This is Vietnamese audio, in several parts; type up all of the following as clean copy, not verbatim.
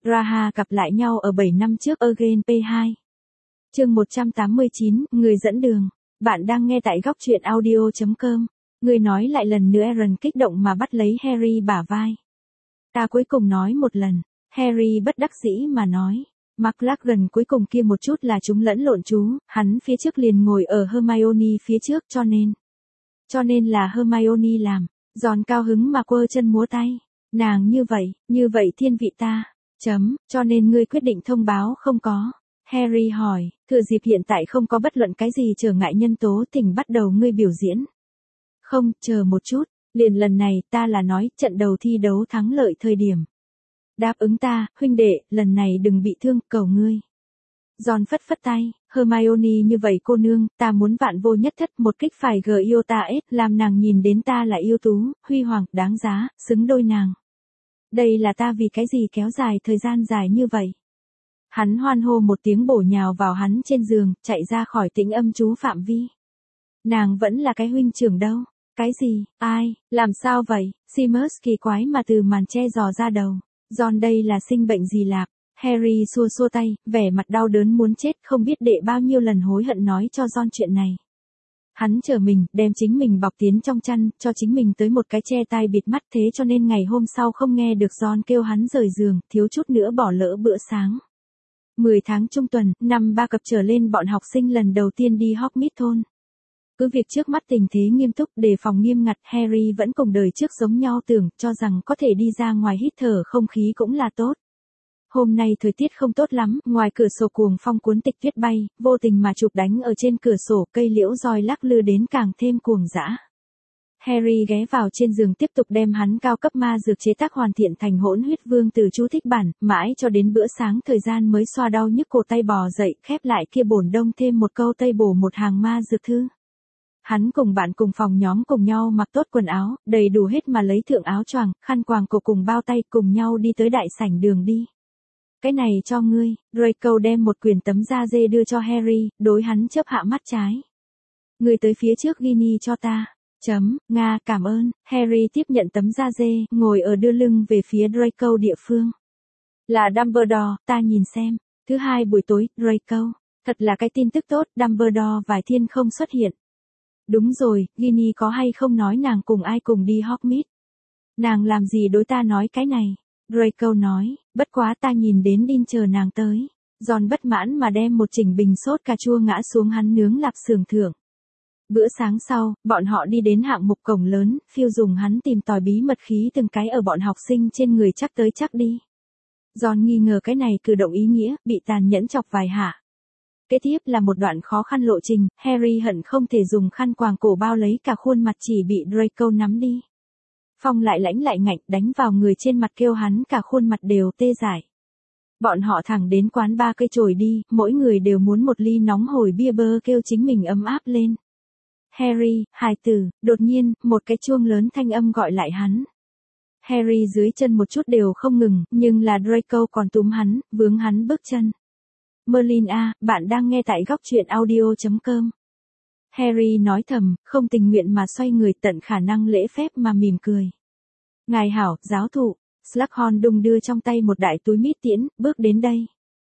Raha gặp lại nhau ở 7 năm trước Again P2. Chương 189, người dẫn đường. Bạn đang nghe tại góc truyện audio.com. Người nói lại lần nữa Aaron kích động mà bắt lấy Harry bả vai. Ta cuối cùng nói một lần. Harry bất đắc dĩ mà nói. McLaggen cuối cùng kia một chút là chúng lẫn lộn chú, hắn phía trước liền ngồi ở Hermione phía trước cho nên là Hermione làm. Ron cao hứng mà quơ chân múa tay. Nàng như vậy thiên vị ta. Cho nên ngươi quyết định thông báo không có. Harry hỏi, thừa dịp hiện tại không có bất luận cái gì trở ngại nhân tố thỉnh bắt đầu ngươi biểu diễn. Không, chờ một chút, liền lần này ta là nói trận đầu thi đấu thắng lợi thời điểm. Đáp ứng ta, huynh đệ, lần này đừng bị thương, cầu ngươi. Ron phất phất tay, Hermione như vậy cô nương, ta muốn vạn vô nhất thất một kích phải G.I.O.T.A.S, làm nàng nhìn đến ta là yêu tú, huy hoàng, đáng giá, xứng đôi nàng. Đây là ta vì cái gì kéo dài thời gian dài như vậy. Hắn hoan hô một tiếng bổ nhào vào hắn trên giường, chạy ra khỏi tĩnh âm chú phạm vi. Nàng vẫn là cái huynh trưởng đâu. Cái gì, ai, làm sao vậy? Seamus kỳ quái mà từ màn che dò ra đầu. Ron đây là sinh bệnh gì lạp? Harry xua xua tay, vẻ mặt đau đớn muốn chết, không biết đệ bao nhiêu lần hối hận nói cho Ron chuyện này. Hắn chờ mình, đem chính mình bọc tiến trong chăn, cho chính mình tới một cái che tai bịt mắt, thế cho nên ngày hôm sau không nghe được Ron kêu hắn rời giường, thiếu chút nữa bỏ lỡ bữa sáng. 10 tháng trung tuần, năm 3 cập trở lên bọn học sinh lần đầu tiên đi Hogsmeade thôn. Cứ việc trước mắt tình thế nghiêm túc, đề phòng nghiêm ngặt, Harry vẫn cùng đời trước giống nhau tưởng, cho rằng có thể đi ra ngoài hít thở không khí cũng là tốt. Hôm nay thời tiết không tốt lắm, ngoài cửa sổ cuồng phong cuốn tịch tuyết bay, vô tình mà chụp đánh ở trên cửa sổ, cây liễu roi lắc lư đến càng thêm cuồng dã. Harry ghé vào trên giường tiếp tục đem hắn cao cấp ma dược chế tác hoàn thiện thành hỗn huyết vương từ chú thích bản, mãi cho đến bữa sáng thời gian mới xoa đau nhức cổ tay bò dậy, khép lại kia bổn đông thêm một câu tây bổ một hàng ma dược thư. Hắn cùng bạn cùng phòng nhóm cùng nhau mặc tốt quần áo, đầy đủ hết mà lấy thượng áo choàng, khăn quàng cổ cùng bao tay cùng nhau đi tới đại sảnh đường đi. Cái này cho ngươi, Draco đem một quyển tấm da dê đưa cho Harry, đối hắn chớp hạ mắt trái. Ngươi tới phía trước Ginny cho ta. Nga, cảm ơn. Harry tiếp nhận tấm da dê, ngồi ở đưa lưng về phía Draco địa phương. Là Dumbledore, ta nhìn xem. Thứ hai buổi tối, Draco. Thật là cái tin tức tốt, Dumbledore vài thiên không xuất hiện. Đúng rồi, Ginny có hay không nói nàng cùng ai cùng đi Hogsmeade? Nàng làm gì đối ta nói cái này? Draco nói, bất quá ta nhìn đến Dean chờ nàng tới. Ron bất mãn mà đem một chỉnh bình sốt cà chua ngã xuống hắn nướng lạp xưởng thưởng. Bữa sáng sau, bọn họ đi đến hạng mục cổng lớn, Phil dùng hắn tìm tòi bí mật khí từng cái ở bọn học sinh trên người chắc tới chắc đi. Ron nghi ngờ cái này cử động ý nghĩa, bị tàn nhẫn chọc vài hạ. Kế tiếp là một đoạn khó khăn lộ trình, Harry hận không thể dùng khăn quàng cổ bao lấy cả khuôn mặt chỉ bị Draco nắm đi. Phong lại lãnh lại ngạnh đánh vào người trên mặt kêu hắn cả khuôn mặt đều tê dại. Bọn họ thẳng đến quán ba cây chổi đi, mỗi người đều muốn một ly nóng hổi bia bơ kêu chính mình ấm áp lên. Harry, hài tử, đột nhiên, một cái chuông lớn thanh âm gọi lại hắn. Harry dưới chân một chút đều không ngừng, nhưng là Draco còn túm hắn, vướng hắn bước chân. Merlin a, bạn đang nghe tại góc truyện audio.com. Harry nói thầm, không tình nguyện mà xoay người tận khả năng lễ phép mà mỉm cười. Ngài hảo, giáo thụ. Slughorn đung đưa trong tay một đại túi mít tiễn, bước đến đây.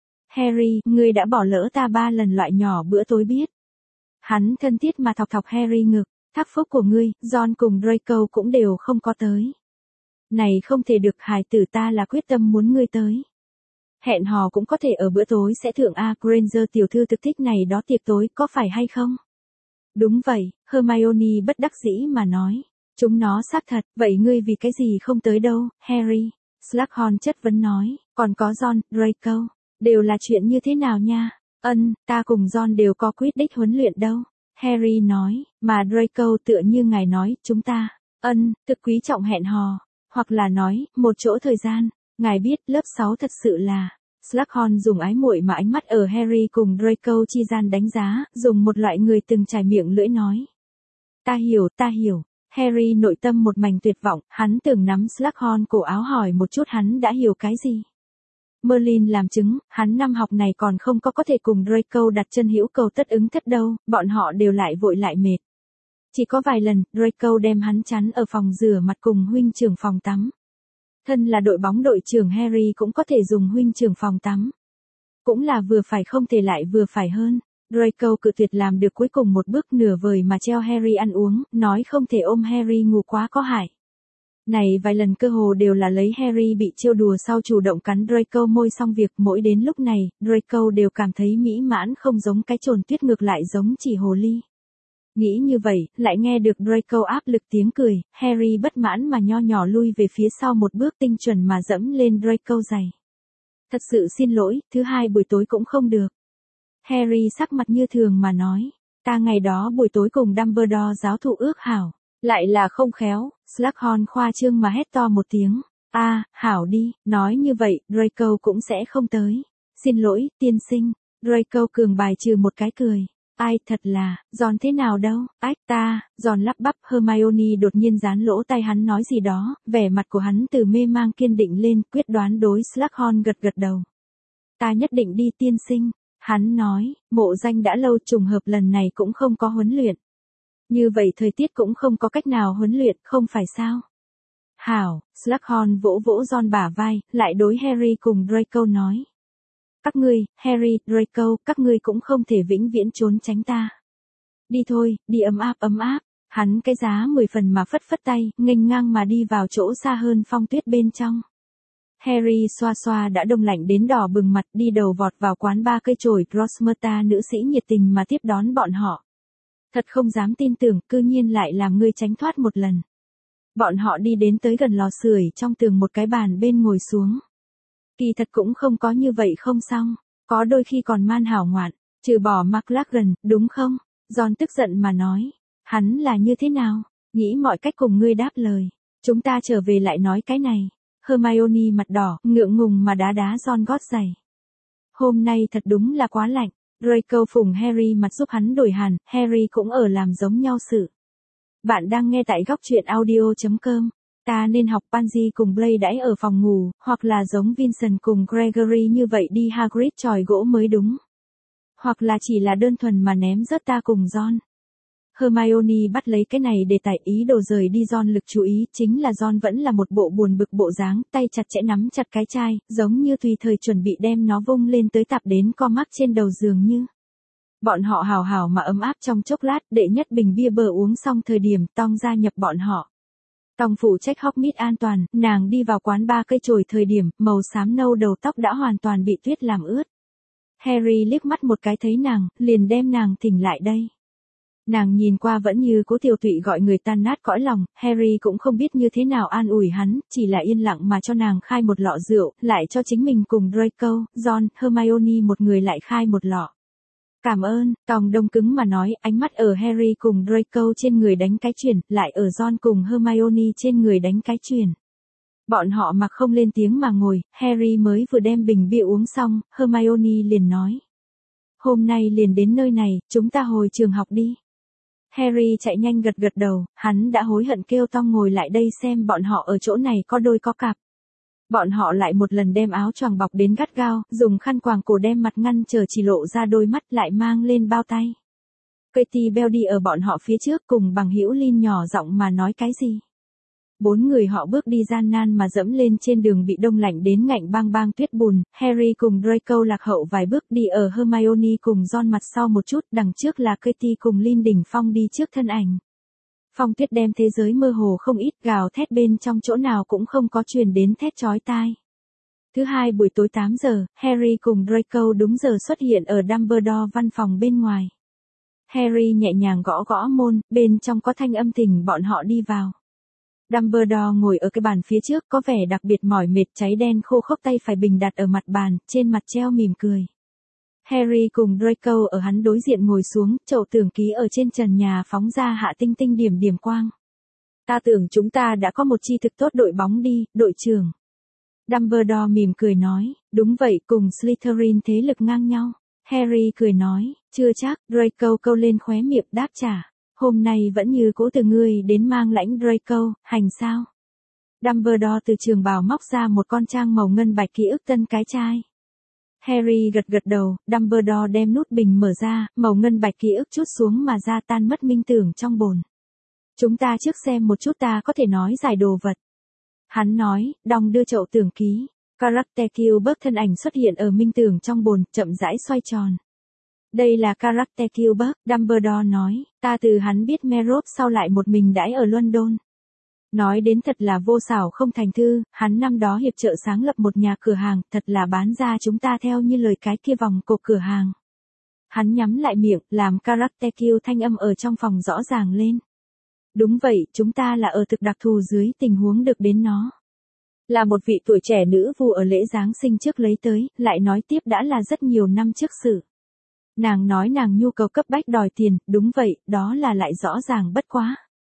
Harry, ngươi đã bỏ lỡ ta 3 lần loại nhỏ bữa tối biết. Hắn thân thiết mà thọc thọc Harry ngực, thác phúc của ngươi, Ron cùng Draco cũng đều không có tới. Này không thể được, hài tử, ta là quyết tâm muốn ngươi tới. Hẹn hò cũng có thể ở bữa tối sẽ thượng A. Granger tiểu thư thực thích này đó tiệc tối, có phải hay không? Đúng vậy, Hermione bất đắc dĩ mà nói. Chúng nó xác thật, vậy ngươi vì cái gì không tới đâu, Harry? Slughorn chất vấn nói, còn có Ron, Draco, đều là chuyện như thế nào nha? Ta cùng Ron đều có quyết định huấn luyện đâu. Harry nói, mà Draco tựa như ngài nói, chúng ta, thực quý trọng hẹn hò, hoặc là nói, một chỗ thời gian, ngài biết lớp 6 thật sự là. Slughorn dùng ái muội mà ánh mắt ở Harry cùng Draco chi gian đánh giá, dùng một loại người từng trải miệng lưỡi nói. Ta hiểu. Harry nội tâm một mảnh tuyệt vọng, hắn tưởng nắm Slughorn cổ áo hỏi một chút hắn đã hiểu cái gì. Merlin làm chứng, hắn năm học này còn không có thể cùng Draco đặt chân hữu cầu tất ứng thất đâu, bọn họ đều lại vội lại mệt. Chỉ có vài lần, Draco đem hắn chắn ở phòng rửa mặt cùng huynh trưởng phòng tắm. Thân là đội bóng đội trưởng Harry cũng có thể dùng huynh trưởng phòng tắm. Cũng là vừa phải không thể lại vừa phải hơn. Draco cự tuyệt làm được cuối cùng một bước nửa vời mà treo Harry ăn uống, nói không thể ôm Harry ngủ quá có hại. Này vài lần cơ hồ đều là lấy Harry bị trêu đùa sau chủ động cắn Draco môi xong việc, mỗi đến lúc này, Draco đều cảm thấy mỹ mãn không giống cái trồn tuyết, ngược lại giống chỉ hồ ly. Nghĩ như vậy, lại nghe được Draco áp lực tiếng cười, Harry bất mãn mà nho nhỏ lui về phía sau một bước, tinh chuẩn mà dẫm lên Draco giày. Thật sự xin lỗi, thứ hai buổi tối cũng không được. Harry sắc mặt như thường mà nói, ta ngày đó buổi tối cùng Dumbledore giáo thụ ước hảo, lại là không khéo. Slughorn khoa trương mà hét to một tiếng, hảo đi, nói như vậy, Draco cũng sẽ không tới. Xin lỗi, tiên sinh. Draco cường bài trừ một cái cười. Ai thật là, Ron thế nào đâu, Ron lắp bắp. Hermione đột nhiên dán lỗ tai hắn nói gì đó, vẻ mặt của hắn từ mê mang kiên định lên, quyết đoán đối Slughorn gật gật đầu. Ta nhất định đi tiên sinh, hắn nói, mộ danh đã lâu, trùng hợp lần này cũng không có huấn luyện. Như vậy thời tiết cũng không có cách nào huấn luyện, không phải sao? Hảo, Slughorn vỗ vỗ Ron bả vai, lại đối Harry cùng Draco nói. Các ngươi, Harry, Draco, các ngươi cũng không thể vĩnh viễn trốn tránh ta. Đi thôi, đi ấm áp. Hắn cái giá 10 phần mà phất phất tay, nghênh ngang mà đi vào chỗ xa hơn phong tuyết bên trong. Harry xoa xoa đã đông lạnh đến đỏ bừng mặt, đi đầu vọt vào quán ba cây chổi. Rosmerta nữ sĩ nhiệt tình mà tiếp đón bọn họ. Thật không dám tin tưởng, cư nhiên lại làm ngươi tránh thoát một lần. Bọn họ đi đến tới gần lò sưởi trong tường một cái bàn bên ngồi xuống. Kỳ thật cũng không có như vậy không xong, có đôi khi còn man hảo ngoạn, trừ bỏ McLaggen, đúng không? Ron tức giận mà nói, hắn là như thế nào? Nghĩ mọi cách cùng ngươi đáp lời. Chúng ta trở về lại nói cái này. Hermione mặt đỏ, ngượng ngùng mà đá Ron gót giày. Hôm nay thật đúng là quá lạnh. Draco phùng Harry mặt giúp hắn đổi hàn, Harry cũng ở làm giống nhau sự. Bạn đang nghe tại góc truyện audio.com. Ta nên học Pansy cùng Blaise đãi ở phòng ngủ, hoặc là giống Vincent cùng Gregory như vậy đi Hagrid chòi gỗ mới đúng. Hoặc là chỉ là đơn thuần mà ném rớt ta cùng Ron. Hermione bắt lấy cái này để tải ý đồ rời đi Ron lực chú ý, chính là Ron vẫn là một bộ buồn bực bộ dáng, tay chặt chẽ nắm chặt cái chai, giống như tùy thời chuẩn bị đem nó vung lên tới tạp đến co mắc trên đầu giường như. Bọn họ hào hào mà ấm áp trong chốc lát, đệ nhất bình bia bờ uống xong thời điểm Tong gia nhập bọn họ. Tong phụ trách Hogsmeade an toàn, nàng đi vào quán ba cây chổi thời điểm, màu xám nâu đầu tóc đã hoàn toàn bị tuyết làm ướt. Harry liếc mắt một cái thấy nàng, liền đem nàng thỉnh lại đây. Nàng nhìn qua vẫn như cố tiểu tụy gọi người tan nát cõi lòng, Harry cũng không biết như thế nào an ủi hắn, chỉ là yên lặng mà cho nàng khai một lọ rượu, lại cho chính mình cùng Draco, Ron, Hermione một người lại khai một lọ. Cảm ơn, Tong đông cứng mà nói, ánh mắt ở Harry cùng Draco trên người đánh cái chuyển, lại ở Ron cùng Hermione trên người đánh cái chuyển. Bọn họ mặc không lên tiếng mà ngồi, Harry mới vừa đem bình bia uống xong, Hermione liền nói. Hôm nay liền đến nơi này, chúng ta hồi trường học đi. Harry chạy nhanh gật gật đầu, hắn đã hối hận kêu Tong ngồi lại đây xem bọn họ ở chỗ này có đôi có cặp. Bọn họ lại một lần đem áo choàng bọc đến gắt gao, dùng khăn quàng cổ đem mặt ngăn trở chỉ lộ ra đôi mắt, lại mang lên bao tay. Katie Bell đi ở bọn họ phía trước cùng bằng hữu Lin nhỏ giọng mà nói cái gì. 4 người họ bước đi gian nan mà dẫm lên trên đường bị đông lạnh đến ngạnh bang bang tuyết bùn, Harry cùng Draco lạc hậu vài bước đi ở Hermione cùng Ron mặt sau một chút, đằng trước là Katie cùng Lin đỉnh phong đi trước thân ảnh. Phong tuyết đem thế giới mơ hồ không ít, gào thét bên trong chỗ nào cũng không có truyền đến thét chói tai. Thứ hai buổi tối 8 giờ, Harry cùng Draco đúng giờ xuất hiện ở Dumbledore văn phòng bên ngoài. Harry nhẹ nhàng gõ gõ môn, bên trong có thanh âm thỉnh bọn họ đi vào. Dumbledore ngồi ở cái bàn phía trước có vẻ đặc biệt mỏi mệt, cháy đen khô khốc, tay phải bình đặt ở mặt bàn, trên mặt treo mỉm cười. Harry cùng Draco ở hắn đối diện ngồi xuống, chậu tường ký ở trên trần nhà phóng ra hạ tinh tinh điểm điểm quang. Ta tưởng chúng ta đã có một chi thực tốt đội bóng đi, đội trưởng. Dumbledore mỉm cười nói, đúng vậy, cùng Slytherin thế lực ngang nhau. Harry cười nói, chưa chắc, Draco câu lên khóe miệng đáp trả. Hôm nay vẫn như cũ từ ngươi đến mang lãnh Draco, hành sao? Dumbledore từ trường bào móc ra một con trang màu ngân bạch ký ức tân cái chai. Harry gật gật đầu, Dumbledore đem nút bình mở ra, màu ngân bạch ký ức chút xuống mà ra tan mất minh tưởng trong bồn. Chúng ta trước xem một chút, ta có thể nói giải đồ vật. Hắn nói, đong đưa chậu tưởng ký. Character Cube thân ảnh xuất hiện ở minh tưởng trong bồn, chậm rãi xoay tròn. Đây là Character Cube, Dumbledore nói, ta từ hắn biết Merop sau lại một mình đãi ở London. Nói đến thật là vô xảo không thành thư, hắn năm đó hiệp trợ sáng lập một nhà cửa hàng, thật là bán ra chúng ta theo như lời cái kia vòng cột cửa hàng. Hắn nhắm lại miệng, làm Character Cube thanh âm ở trong phòng rõ ràng lên. Đúng vậy, chúng ta là ở thực đặc thù dưới tình huống được đến nó. Là một vị tuổi trẻ nữ vu ở lễ Giáng sinh trước lấy tới, lại nói tiếp đã là rất nhiều năm trước sự. Nàng nói nàng nhu cầu cấp bách đòi tiền, đúng vậy, đó là lại rõ ràng bất quá.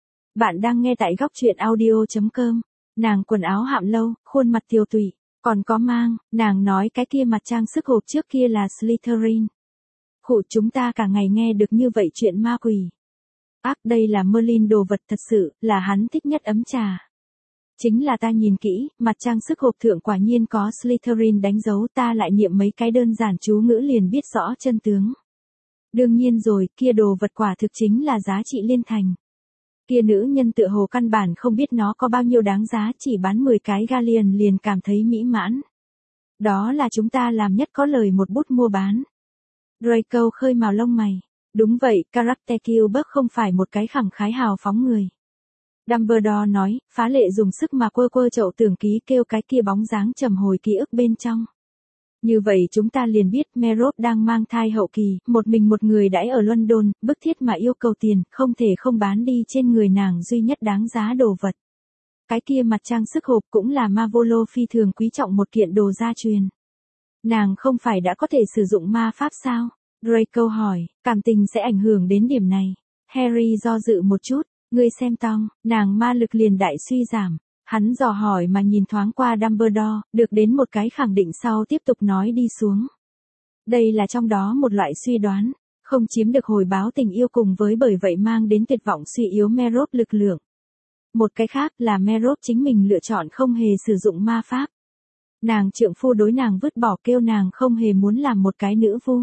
Bạn đang nghe tại góc truyện audio.com. Nàng quần áo hạm lâu, khuôn mặt tiều tụy, còn có mang, nàng nói cái kia mặt trang sức hộp trước kia là Slytherin. Khụ chúng ta cả ngày nghe được như vậy chuyện ma quỷ. Ác đây là Merlin đồ vật thật sự, là hắn thích nhất ấm trà. Chính là ta nhìn kỹ, mặt trang sức hộp thượng quả nhiên có Slytherin đánh dấu, ta lại niệm mấy cái đơn giản chú ngữ liền biết rõ chân tướng. Đương nhiên rồi, kia đồ vật quả thực chính là giá trị liên thành. Kia nữ nhân tựa hồ căn bản không biết nó có bao nhiêu đáng giá, chỉ bán 10 cái galleon liền cảm thấy mỹ mãn. Đó là chúng ta làm nhất có lời một bút mua bán. Draco khơi mào lông mày. Đúng vậy, Character Cube không phải một cái khẳng khái hào phóng người. Dumbledore nói, phá lệ dùng sức mà quơ chậu tưởng ký kêu cái kia bóng dáng trầm hồi ký ức bên trong. Như vậy chúng ta liền biết Merop đang mang thai hậu kỳ, một mình một người đãi ở London, bức thiết mà yêu cầu tiền, không thể không bán đi trên người nàng duy nhất đáng giá đồ vật. Cái kia mặt trang sức hộp cũng là Marvolo phi thường quý trọng một kiện đồ gia truyền. Nàng không phải đã có thể sử dụng ma pháp sao? Draco hỏi, cảm tình sẽ ảnh hưởng đến điểm này. Harry do dự một chút, ngươi xem Tom, nàng ma lực liền đại suy giảm. Hắn dò hỏi mà nhìn thoáng qua Dumbledore, được đến một cái khẳng định sau tiếp tục nói đi xuống. Đây là trong đó một loại suy đoán, không chiếm được hồi báo tình yêu cùng với bởi vậy mang đến tuyệt vọng suy yếu Merop lực lượng. Một cái khác là Merop chính mình lựa chọn không hề sử dụng ma pháp. Nàng trượng phu đối nàng vứt bỏ kêu nàng không hề muốn làm một cái nữ vu.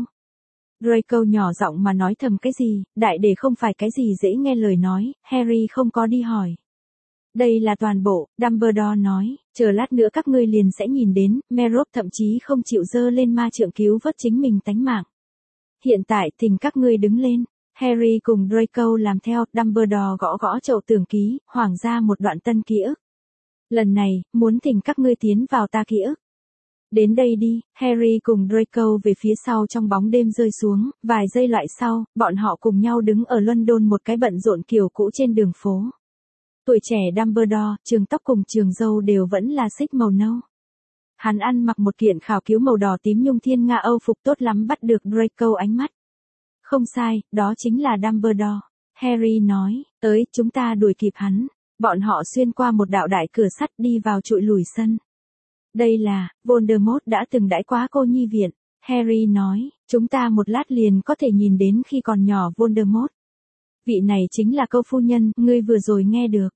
Draco nhỏ giọng mà nói thầm cái gì, đại để không phải cái gì dễ nghe lời nói, Harry không có đi hỏi. Đây là toàn bộ, Dumbledore nói, chờ lát nữa các ngươi liền sẽ nhìn đến, Merop thậm chí không chịu dơ lên ma trượng cứu vớt chính mình tánh mạng. Hiện tại thỉnh các ngươi đứng lên, Harry cùng Draco làm theo, Dumbledore gõ gõ chậu tưởng ký, hoảng ra một đoạn tân ký ức. Lần này, muốn thỉnh các ngươi tiến vào ta ký ức. Đến đây đi, Harry cùng Draco về phía sau trong bóng đêm rơi xuống, vài giây loại sau, bọn họ cùng nhau đứng ở London một cái bận rộn kiểu cũ trên đường phố. Tuổi trẻ Dumbledore, trường tóc cùng trường râu đều vẫn là xích màu nâu. Hắn ăn mặc một kiện khảo cứu màu đỏ tím nhung thiên nga Âu phục tốt lắm bắt được Draco ánh mắt. Không sai, đó chính là Dumbledore. Harry nói, tới, chúng ta đuổi kịp hắn. Bọn họ xuyên qua một đạo đại cửa sắt đi vào trụi lùi sân. Đây là, Voldemort đã từng đãi quá cô nhi viện. Harry nói, chúng ta một lát liền có thể nhìn đến khi còn nhỏ Voldemort. Vị này chính là câu phu nhân, ngươi vừa rồi nghe được.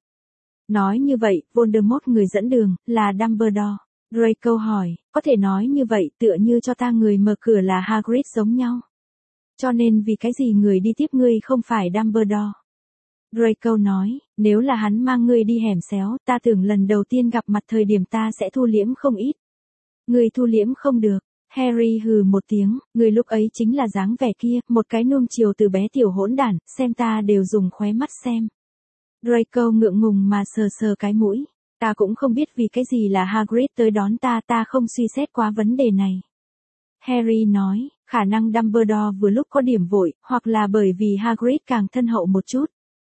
Nói như vậy, Voldemort người dẫn đường, là Dumbledore. Draco hỏi, có thể nói như vậy tựa như cho ta người mở cửa là Hagrid giống nhau. Cho nên vì cái gì người đi tiếp ngươi không phải Dumbledore. Draco nói, nếu là hắn mang ngươi đi hẻm xéo, ta tưởng lần đầu tiên gặp mặt thời điểm ta sẽ thu liễm không ít. Ngươi thu liễm không được. Harry hừ một tiếng, người lúc ấy chính là dáng vẻ kia, một cái nuông chiều từ bé tiểu hỗn đản, xem ta đều dùng khóe mắt xem. Draco ngượng ngùng mà sờ sờ cái mũi, ta cũng không biết vì cái gì là Hagrid tới đón ta không suy xét quá vấn đề này. Harry nói, khả năng Dumbledore vừa lúc có điểm vội, hoặc là bởi vì Hagrid càng thân hậu một chút.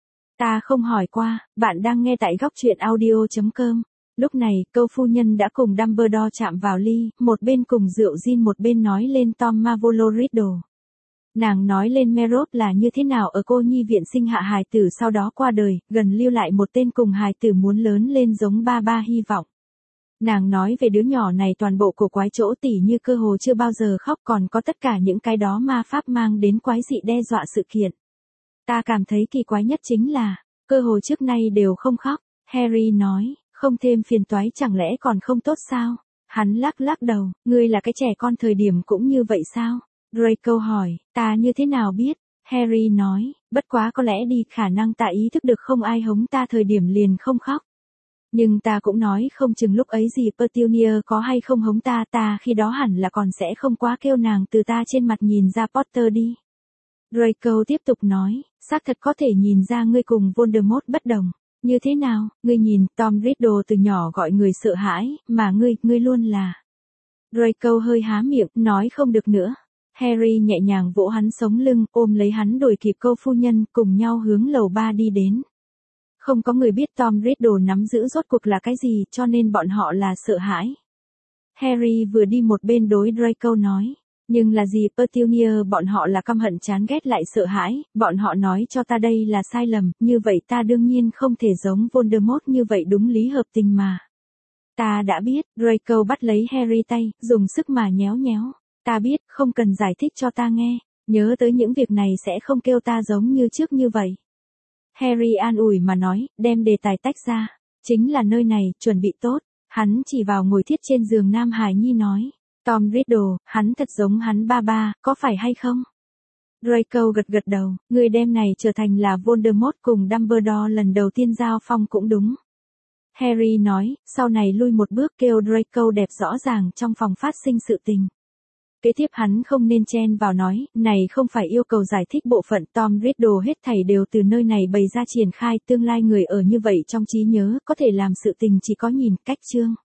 Ta không hỏi qua, bạn đang nghe tại góc truyện audio.com. Lúc này, câu phu nhân đã cùng Dumbledore chạm vào ly, một bên cùng rượu gin một bên nói lên Tom Marvolo Riddle. Nàng nói lên Merop là như thế nào ở cô nhi viện sinh hạ hài tử sau đó qua đời, gần lưu lại một tên cùng hài tử muốn lớn lên giống ba hy vọng. Nàng nói về đứa nhỏ này toàn bộ cổ quái chỗ tỉ như cơ hồ chưa bao giờ khóc còn có tất cả những cái đó ma pháp mang đến quái dị đe dọa sự kiện. Ta cảm thấy kỳ quái nhất chính là, cơ hồ trước nay đều không khóc, Harry nói. Không thêm phiền toái chẳng lẽ còn không tốt sao? Hắn lắc đầu, ngươi là cái trẻ con thời điểm cũng như vậy sao? Draco hỏi, ta như thế nào biết? Harry nói, bất quá có lẽ đi khả năng ta ý thức được không ai hống ta thời điểm liền không khóc. Nhưng ta cũng nói không chừng lúc ấy gì Petunia có hay không hống ta khi đó hẳn là còn sẽ không quá kêu nàng từ ta trên mặt nhìn ra Potter đi. Draco tiếp tục nói, xác thật có thể nhìn ra ngươi cùng Voldemort bất đồng. Như thế nào, ngươi nhìn, Tom Riddle từ nhỏ gọi người sợ hãi, mà ngươi luôn là. Draco hơi há miệng, nói không được nữa. Harry nhẹ nhàng vỗ hắn sống lưng, ôm lấy hắn đuổi kịp cô phu nhân, cùng nhau hướng lầu 3 đi đến. Không có người biết Tom Riddle nắm giữ rốt cuộc là cái gì, cho nên bọn họ là sợ hãi. Harry vừa đi một bên đối Draco nói. Nhưng là gì Petunia, bọn họ là căm hận chán ghét lại sợ hãi, bọn họ nói cho ta đây là sai lầm, như vậy ta đương nhiên không thể giống Voldemort như vậy đúng lý hợp tình mà. Ta đã biết, Draco bắt lấy Harry tay, dùng sức mà nhéo nhéo. Ta biết, không cần giải thích cho ta nghe, nhớ tới những việc này sẽ không kêu ta giống như trước như vậy. Harry an ủi mà nói, đem đề tài tách ra. Chính là nơi này, chuẩn bị tốt. Hắn chỉ vào ngồi thiết trên giường Nam Hải Nhi nói. Tom Riddle, hắn thật giống hắn ba, có phải hay không? Draco gật gật đầu, người đem này trở thành là Voldemort cùng Dumbledore lần đầu tiên giao phong cũng đúng. Harry nói, sau này lui một bước kêu Draco đẹp rõ ràng trong phòng phát sinh sự tình. Kế tiếp hắn không nên chen vào nói, này không phải yêu cầu giải thích bộ phận Tom Riddle hết thảy đều từ nơi này bày ra triển khai tương lai người ở như vậy trong trí nhớ, có thể làm sự tình chỉ có nhìn cách chương.